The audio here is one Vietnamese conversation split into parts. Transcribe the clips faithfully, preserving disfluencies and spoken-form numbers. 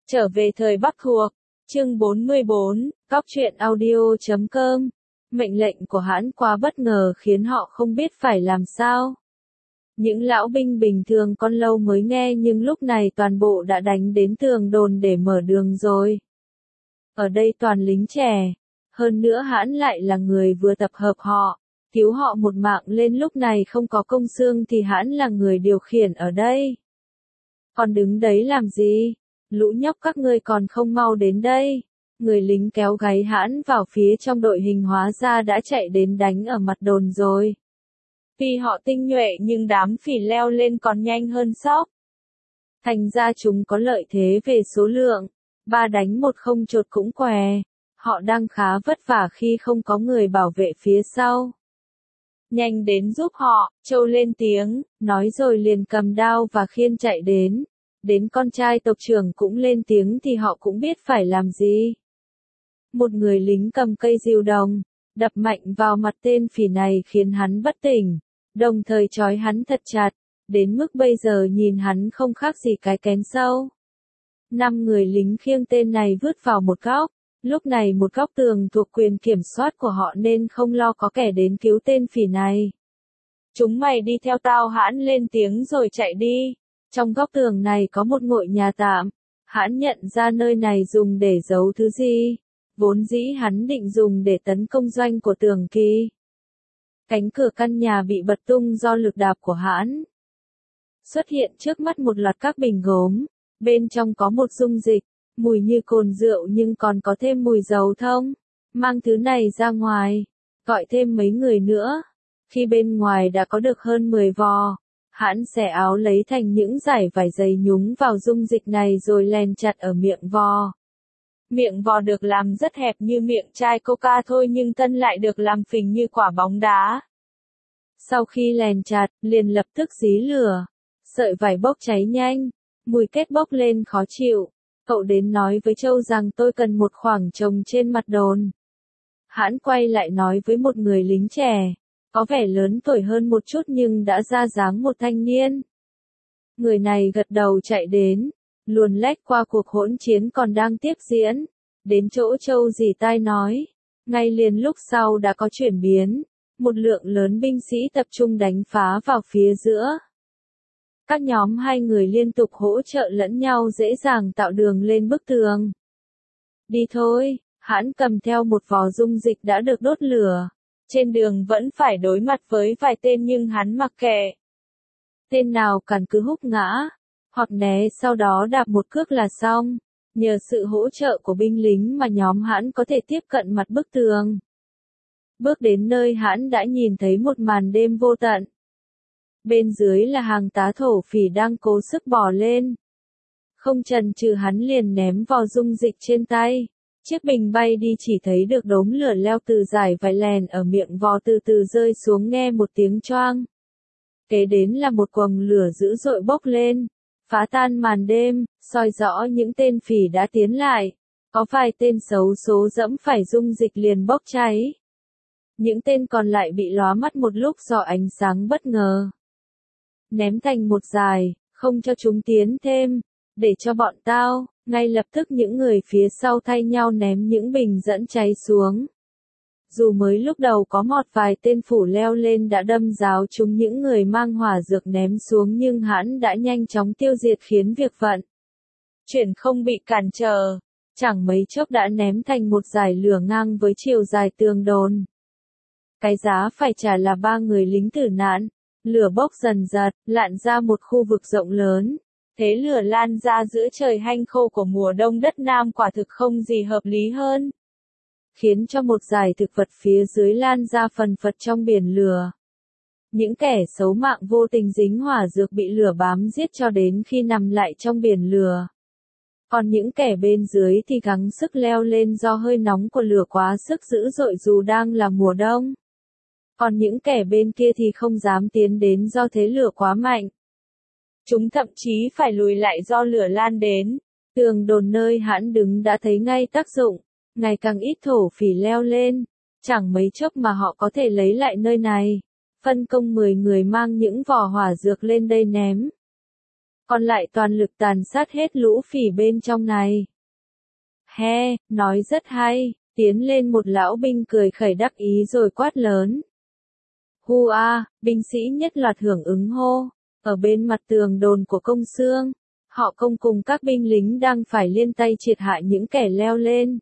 Trở về thời Bắc thuộc, chương bốn mươi bốn, Cóc truyện audio chấm com. Mệnh lệnh của Hãn quá bất ngờ khiến họ không biết phải làm sao. Những lão binh bình thường con lâu mới nghe nhưng lúc này toàn bộ đã đánh đến tường đồn để mở đường rồi. Ở đây toàn lính trẻ, hơn nữa Hãn lại là người vừa tập hợp họ, cứu họ một mạng lên lúc này không có công xương thì Hãn là người điều khiển ở đây. Còn đứng đấy làm gì? Lũ nhóc các ngươi còn không mau đến đây. Người lính kéo gáy Hãn vào phía trong đội hình hóa ra đã chạy đến đánh ở mặt đồn rồi. Tuy họ tinh nhuệ nhưng đám phỉ leo lên còn nhanh hơn sóc. Thành ra chúng có lợi thế về số lượng, ba đánh một không chột cũng què. Họ đang khá vất vả khi không có người bảo vệ phía sau. Nhanh đến giúp họ, Châu lên tiếng, nói rồi liền cầm đao và khiên chạy đến. Đến con trai tộc trưởng cũng lên tiếng thì họ cũng biết phải làm gì. Một người lính cầm cây rìu đồng, đập mạnh vào mặt tên phỉ này khiến hắn bất tỉnh, đồng thời trói hắn thật chặt, đến mức bây giờ nhìn hắn không khác gì cái kén sâu. Năm người lính khiêng tên này vứt vào một góc, lúc này một góc tường thuộc quyền kiểm soát của họ nên không lo có kẻ đến cứu tên phỉ này. Chúng mày đi theo tao, Hãn lên tiếng rồi chạy đi. Trong góc tường này có một ngôi nhà tạm, Hãn nhận ra nơi này dùng để giấu thứ gì, vốn dĩ hắn định dùng để tấn công doanh của Tưởng Kỳ. Cánh cửa căn nhà bị bật tung do lực đạp của Hãn. Xuất hiện trước mắt một loạt các bình gốm, bên trong có một dung dịch, mùi như cồn rượu nhưng còn có thêm mùi dầu thông. Mang thứ này ra ngoài, gọi thêm mấy người nữa. Khi bên ngoài đã có được hơn mười vò, Hãn xẻ áo lấy thành những dải vải dày nhúng vào dung dịch này rồi len chặt ở miệng vò. Miệng vò được làm rất hẹp như miệng chai coca thôi nhưng thân lại được làm phình như quả bóng đá. Sau khi len chặt, liền lập tức dí lửa. Sợi vải bốc cháy nhanh, mùi kết bốc lên khó chịu. Cậu đến nói với Châu rằng tôi cần một khoảng trống trên mặt đồn. Hãn quay lại nói với một người lính trẻ, có vẻ lớn tuổi hơn một chút nhưng đã ra dáng một thanh niên. Người này gật đầu chạy đến, luồn lách qua cuộc hỗn chiến còn đang tiếp diễn, đến chỗ Châu dì tai nói. Ngay liền lúc sau đã có chuyển biến, một lượng lớn binh sĩ tập trung đánh phá vào phía giữa. Các nhóm hai người liên tục hỗ trợ lẫn nhau dễ dàng tạo đường lên bức tường. Đi thôi, Hãn cầm theo một vò dung dịch đã được đốt lửa. Trên đường vẫn phải đối mặt với vài tên nhưng hắn mặc kệ. Tên nào cản cứ húc ngã, hoặc né sau đó đạp một cước là xong. Nhờ sự hỗ trợ của binh lính mà nhóm Hãn có thể tiếp cận mặt bức tường. Bước đến nơi Hãn đã nhìn thấy một màn đêm vô tận. Bên dưới là hàng tá thổ phỉ đang cố sức bò lên. Không chần chừ hắn liền ném vò dung dịch trên tay. Chiếc bình bay đi chỉ thấy được đốm lửa leo từ dải vải lèn ở miệng vò từ từ rơi xuống nghe một tiếng choang. Kế đến là một quầng lửa dữ dội bốc lên, phá tan màn đêm, soi rõ những tên phỉ đã tiến lại. Có vài tên xấu số dẫm phải dung dịch liền bốc cháy. Những tên còn lại bị lóa mắt một lúc do ánh sáng bất ngờ. Ném thành một dải, không cho chúng tiến thêm, để cho bọn tao. Ngay lập tức những người phía sau thay nhau ném những bình dẫn cháy xuống. Dù mới lúc đầu có một vài tên phủ leo lên đã đâm giáo chúng những người mang hỏa dược ném xuống nhưng Hãn đã nhanh chóng tiêu diệt khiến việc vận chuyển không bị cản trở. Chẳng mấy chốc đã ném thành một dải lửa ngang với chiều dài tường đồn. Cái giá phải trả là ba người lính tử nạn. Lửa bốc dần dật, lặn ra một khu vực rộng lớn. Thế lửa lan ra giữa trời hanh khô của mùa đông đất Nam quả thực không gì hợp lý hơn. Khiến cho một dải thực vật phía dưới lan ra phần phật trong biển lửa. Những kẻ xấu mạng vô tình dính hỏa dược bị lửa bám giết cho đến khi nằm lại trong biển lửa. Còn những kẻ bên dưới thì gắng sức leo lên do hơi nóng của lửa quá sức dữ dội dù đang là mùa đông. Còn những kẻ bên kia thì không dám tiến đến do thế lửa quá mạnh. Chúng thậm chí phải lùi lại do lửa lan đến. Tường đồn nơi Hãn đứng đã thấy ngay tác dụng. Ngày càng ít thổ phỉ leo lên. Chẳng mấy chốc mà họ có thể lấy lại nơi này. Phân công mười người mang những vỏ hỏa dược lên đây ném. còn lại toàn lực tàn sát hết lũ phỉ bên trong này. He, nói rất hay, tiến lên một lão binh cười khẩy đắc ý rồi quát lớn. Hu a, binh sĩ nhất loạt hưởng ứng hô, ở bên mặt tường đồn của công xương, họ công cùng các binh lính đang phải liên tay triệt hại những kẻ leo lên.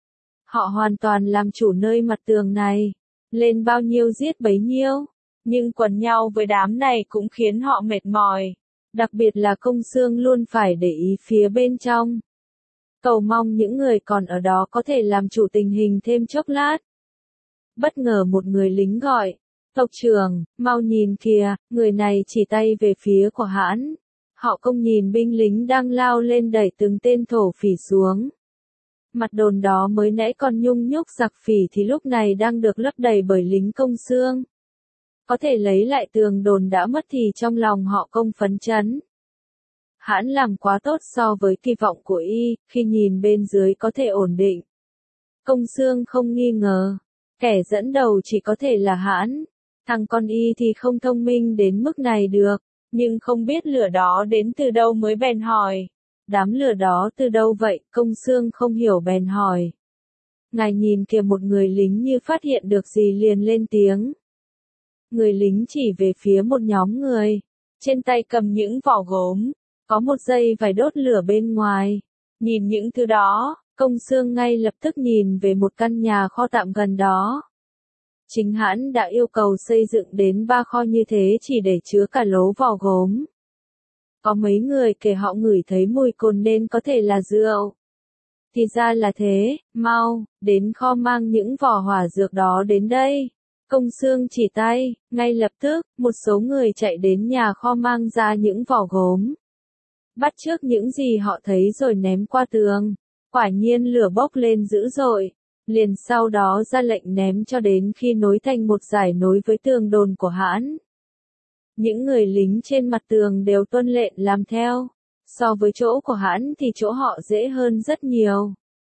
Họ hoàn toàn làm chủ nơi mặt tường này, lên bao nhiêu giết bấy nhiêu, nhưng quần nhau với đám này cũng khiến họ mệt mỏi, đặc biệt là công xương luôn phải để ý phía bên trong. Cầu mong những người còn ở đó có thể làm chủ tình hình thêm chốc lát. Bất ngờ một người lính gọi, tộc trưởng, mau nhìn kìa, người này chỉ tay về phía của Hãn. Họ công nhìn binh lính đang lao lên đẩy từng tên thổ phỉ xuống. Mặt đồn đó mới nãy còn nhung nhúc giặc phỉ thì lúc này đang được lấp đầy bởi lính công xương. Có thể lấy lại tường đồn đã mất thì trong lòng họ công phấn chấn. Hãn làm quá tốt so với kỳ vọng của y, khi nhìn bên dưới có thể ổn định. Công xương không nghi ngờ, kẻ dẫn đầu chỉ có thể là Hãn. Thằng con y thì không thông minh đến mức này được, nhưng không biết lửa đó đến từ đâu mới bèn hỏi. Đám lửa đó từ đâu vậy, công xương không hiểu bèn hỏi. Ngài nhìn kìa, một người lính như phát hiện được gì liền lên tiếng. Người lính chỉ về phía một nhóm người, trên tay cầm những vỏ gốm, có một dây vải đốt lửa bên ngoài. Nhìn những thứ đó, công xương ngay lập tức nhìn về một căn nhà kho tạm gần đó. Chính Hãn đã yêu cầu xây dựng đến ba kho như thế chỉ để chứa cả lố vỏ gốm. Có mấy người kể họ ngửi thấy mùi cồn nên có thể là rượu. Thì ra là thế, mau, đến kho mang những vỏ hỏa dược đó đến đây. Công xương chỉ tay, ngay lập tức, một số người chạy đến nhà kho mang ra những vỏ gốm. Bắt chước những gì họ thấy rồi ném qua tường. Quả nhiên lửa bốc lên dữ dội. Liền sau đó ra lệnh ném cho đến khi nối thành một dải nối với tường đồn của Hãn. Những người lính trên mặt tường đều tuân lệnh làm theo. So với chỗ của Hãn thì chỗ họ dễ hơn rất nhiều.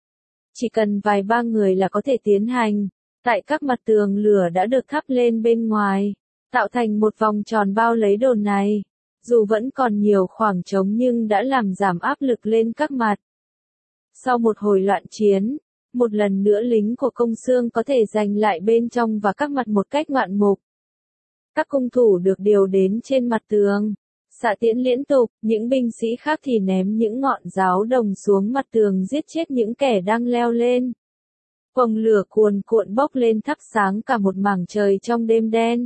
Chỉ cần vài ba người là có thể tiến hành. Tại các mặt tường lửa đã được thắp lên bên ngoài, tạo thành một vòng tròn bao lấy đồn này. Dù vẫn còn nhiều khoảng trống nhưng đã làm giảm áp lực lên các mặt. Sau một hồi loạn chiến, một lần nữa lính của công xương có thể giành lại bên trong và các mặt một cách ngoạn mục. Các cung thủ được điều đến trên mặt tường, xạ tiễn liên tục, những binh sĩ khác thì ném những ngọn giáo đồng xuống mặt tường giết chết những kẻ đang leo lên. Quầng lửa cuồn cuộn bốc lên thắp sáng cả một mảng trời trong đêm đen.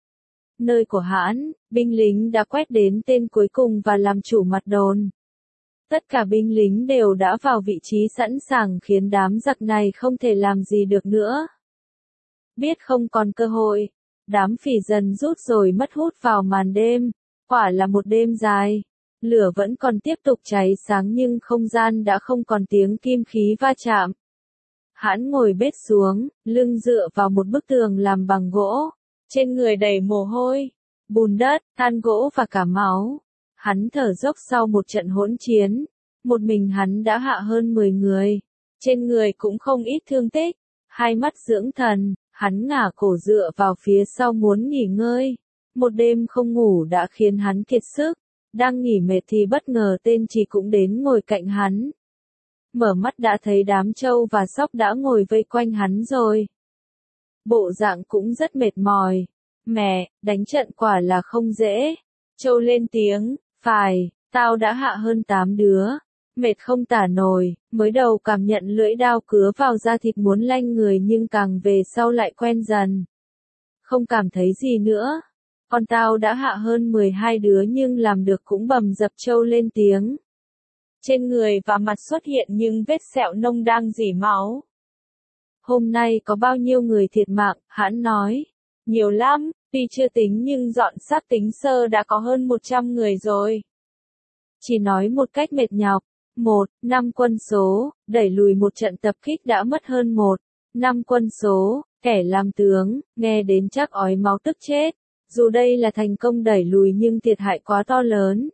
Nơi của Hãn, binh lính đã quét đến tên cuối cùng và làm chủ mặt đồn. Tất cả binh lính đều đã vào vị trí sẵn sàng khiến đám giặc này không thể làm gì được nữa. Biết không còn cơ hội, đám phỉ dần rút rồi mất hút vào màn đêm. Quả là một đêm dài. Lửa vẫn còn tiếp tục cháy sáng nhưng không gian đã không còn tiếng kim khí va chạm. Hãn ngồi bết xuống, lưng dựa vào một bức tường làm bằng gỗ. Trên người đầy mồ hôi, bùn đất, than gỗ và cả máu. Hắn thở dốc sau một trận hỗn chiến. Một mình hắn đã hạ hơn mười người. Trên người cũng không ít thương tích. Hai mắt dưỡng thần, hắn ngả cổ dựa vào phía sau muốn nghỉ ngơi. Một đêm không ngủ đã khiến hắn kiệt sức. Đang nghỉ mệt thì bất ngờ tên Trì cũng đến ngồi cạnh hắn. Mở mắt đã thấy đám trâu và sóc đã ngồi vây quanh hắn rồi. Bộ dạng cũng rất mệt mỏi. Mẹ, đánh trận quả là không dễ. Trâu lên tiếng, phải, tao đã hạ hơn tám đứa. Mệt không tả nổi, mới đầu cảm nhận lưỡi đao cứa vào da thịt muốn lanh người nhưng càng về sau lại quen dần. Không cảm thấy gì nữa. Con tao đã hạ hơn mười hai đứa nhưng làm được cũng bầm dập. Trâu lên tiếng. Trên người và mặt xuất hiện những vết sẹo nông đang rỉ máu. Hôm nay có bao nhiêu người thiệt mạng, Hãn nói. Nhiều lắm, tuy chưa tính nhưng dọn xác tính sơ đã có hơn một trăm người rồi. Chỉ nói một cách mệt nhọc. Một, năm quân số, đẩy lùi một trận tập kích đã mất hơn một. Năm quân số, kẻ làm tướng, nghe đến chắc ói máu tức chết. Dù đây là thành công đẩy lùi nhưng thiệt hại quá to lớn.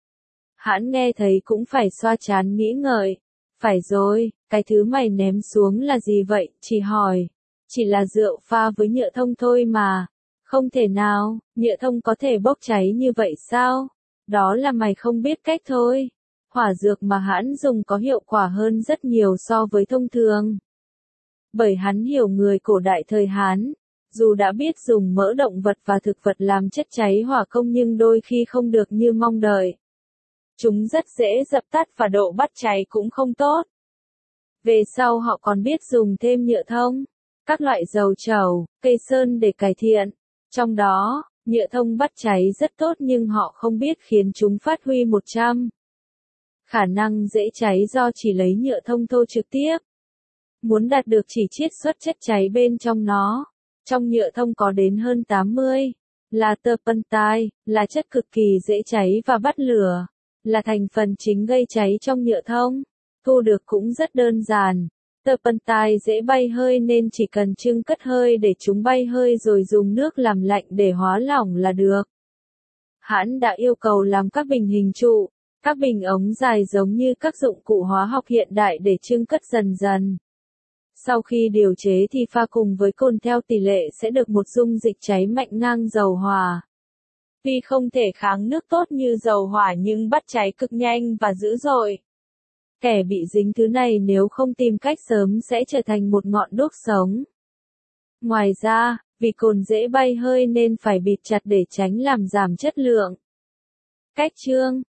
Hãn nghe thấy cũng phải xoa trán nghĩ ngợi. Phải rồi, cái thứ mày ném xuống là gì vậy, chỉ hỏi. Chỉ là rượu pha với nhựa thông thôi mà. Không thể nào, nhựa thông có thể bốc cháy như vậy sao? Đó là mày không biết cách thôi. Hỏa dược mà hắn dùng có hiệu quả hơn rất nhiều so với thông thường. Bởi hắn hiểu người cổ đại thời Hán, dù đã biết dùng mỡ động vật và thực vật làm chất cháy hỏa công nhưng đôi khi không được như mong đợi. Chúng rất dễ dập tắt và độ bắt cháy cũng không tốt. Về sau họ còn biết dùng thêm nhựa thông, các loại dầu trầu, cây sơn để cải thiện. Trong đó, nhựa thông bắt cháy rất tốt nhưng họ không biết khiến chúng phát huy một trăm khả năng dễ cháy do chỉ lấy nhựa thông thô trực tiếp. Muốn đạt được chỉ chiết xuất chất cháy bên trong nó, trong nhựa thông có đến hơn tám mươi là turpentine, là chất cực kỳ dễ cháy và bắt lửa, là thành phần chính gây cháy trong nhựa thông. Thu được cũng rất đơn giản. Turpentine dễ bay hơi nên chỉ cần trưng cất hơi để chúng bay hơi rồi dùng nước làm lạnh để hóa lỏng là được. Hắn đã yêu cầu làm các bình hình trụ, các bình ống dài giống như các dụng cụ hóa học hiện đại để trưng cất dần dần. Sau khi điều chế thì pha cùng với cồn theo tỷ lệ sẽ được một dung dịch cháy mạnh ngang dầu hỏa. Tuy không thể kháng nước tốt như dầu hỏa nhưng bắt cháy cực nhanh và dữ dội. Kẻ bị dính thứ này nếu không tìm cách sớm sẽ trở thành một ngọn đuốc sống. Ngoài ra, vì cồn dễ bay hơi nên phải bịt chặt để tránh làm giảm chất lượng. Cách chương.